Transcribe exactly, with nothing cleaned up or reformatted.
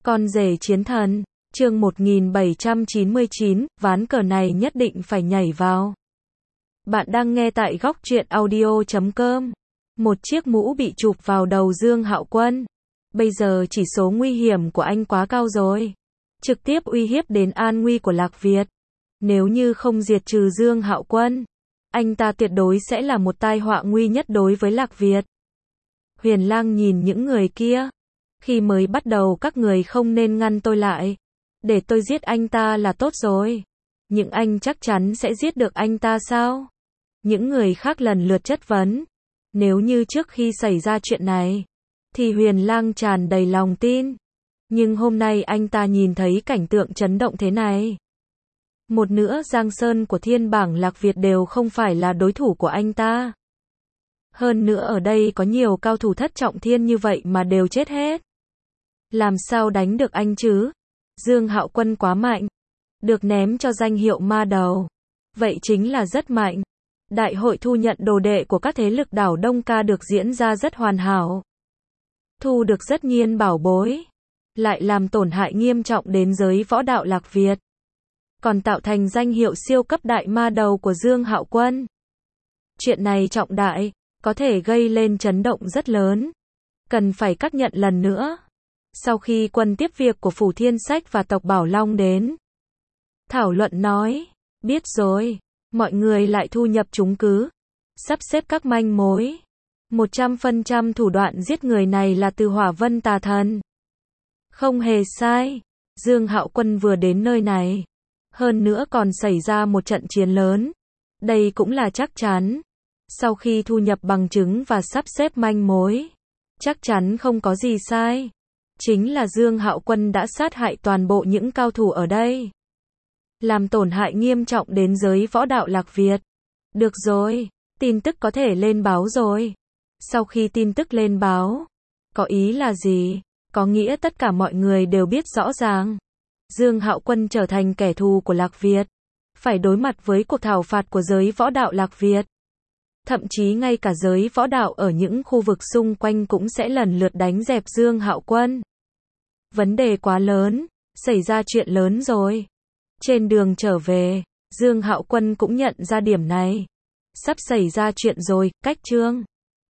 Con rể chiến thần, chương một nghìn bảy trăm chín mươi chín, ván cờ này nhất định phải nhảy vào. Bạn đang nghe tại góc truyện audio chấm com. Một chiếc mũ bị chụp vào đầu Dương Hạo Quân. Bây giờ chỉ số nguy hiểm của anh quá cao rồi. Trực tiếp uy hiếp đến an nguy của Lạc Việt. Nếu như không diệt trừ Dương Hạo Quân, anh ta tuyệt đối sẽ là một tai họa nguy nhất đối với Lạc Việt. Huyền Lang nhìn những người kia. Khi mới bắt đầu các người không nên ngăn tôi lại. Để tôi giết anh ta là tốt rồi. Nhưng anh chắc chắn sẽ giết được anh ta sao? Những người khác lần lượt chất vấn. Nếu như trước khi xảy ra chuyện này, thì Huyền Lang tràn đầy lòng tin. Nhưng hôm nay anh ta nhìn thấy cảnh tượng chấn động thế này. Một nửa Giang Sơn của Thiên Bảng Lạc Việt đều không phải là đối thủ của anh ta. Hơn nữa ở đây có nhiều cao thủ thất trọng thiên như vậy mà đều chết hết. Làm sao đánh được anh chứ? Dương Hạo Quân quá mạnh. Được ném cho danh hiệu ma đầu. Vậy chính là rất mạnh. Đại hội thu nhận đồ đệ của các thế lực đảo Đông Ca được diễn ra rất hoàn hảo. Thu được rất nhiên bảo bối. Lại làm tổn hại nghiêm trọng đến giới võ đạo Lạc Việt. Còn tạo thành danh hiệu siêu cấp đại ma đầu của Dương Hạo Quân. Chuyện này trọng đại, có thể gây lên chấn động rất lớn. Cần phải xác nhận lần nữa. Sau khi quân tiếp việc của Phủ Thiên Sách và tộc Bảo Long đến, thảo luận nói, biết rồi, mọi người lại thu nhập chứng cứ, sắp xếp các manh mối. một trăm phần trăm thủ đoạn giết người này là từ Hỏa Vân Tà Thần. Không hề sai, Dương Hạo Quân vừa đến nơi này. Hơn nữa còn xảy ra một trận chiến lớn. Đây cũng là chắc chắn. Sau khi thu nhập bằng chứng và sắp xếp manh mối, chắc chắn không có gì sai. Chính là Dương Hạo Quân đã sát hại toàn bộ những cao thủ ở đây. Làm tổn hại nghiêm trọng đến giới võ đạo Lạc Việt. Được rồi, tin tức có thể lên báo rồi. Sau khi tin tức lên báo, có ý là gì? Có nghĩa tất cả mọi người đều biết rõ ràng. Dương Hạo Quân trở thành kẻ thù của Lạc Việt. Phải đối mặt với cuộc thảo phạt của giới võ đạo Lạc Việt. Thậm chí ngay cả giới võ đạo ở những khu vực xung quanh cũng sẽ lần lượt đánh dẹp Dương Hạo Quân. Vấn đề quá lớn, xảy ra chuyện lớn rồi. Trên đường trở về, Dương Hạo Quân cũng nhận ra điểm này. Sắp xảy ra chuyện rồi, cách chương.